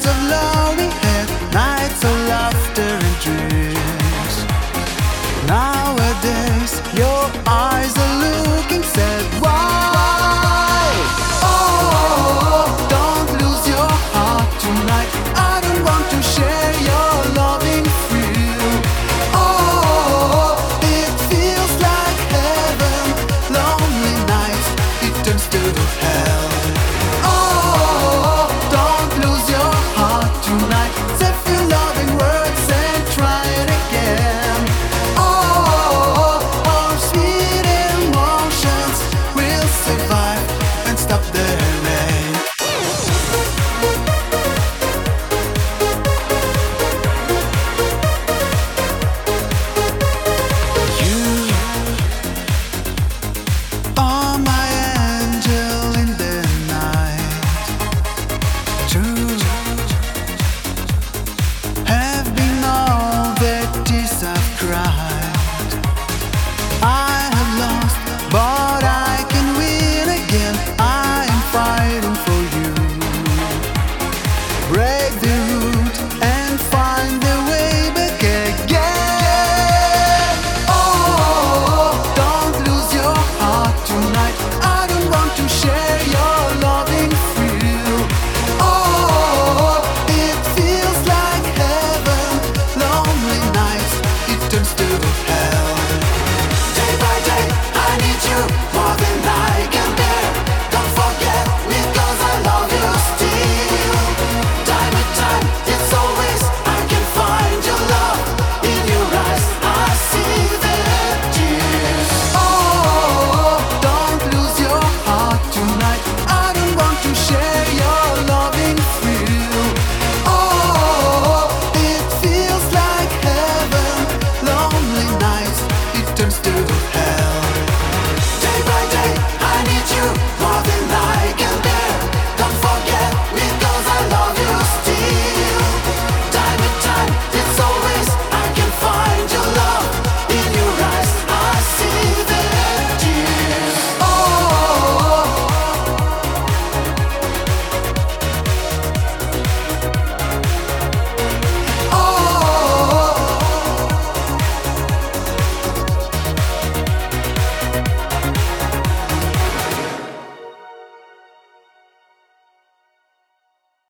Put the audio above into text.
of love we had, nights of laughter and dreams. Nowadays your eyes are looking sad. Why? Oh, don't lose your heart tonight. I don't want to share your loving thrill. Oh, it feels like heaven. Lonely nights, it turns to hell. Oh, don't lose your heart tonight. Say few loving words and try it again. Oh, our sweet emotions will survive and stop the rain. You are my angel in the night. True, have been all the tears I've cried. I have lost, but I can win again. I am fighting for you. Break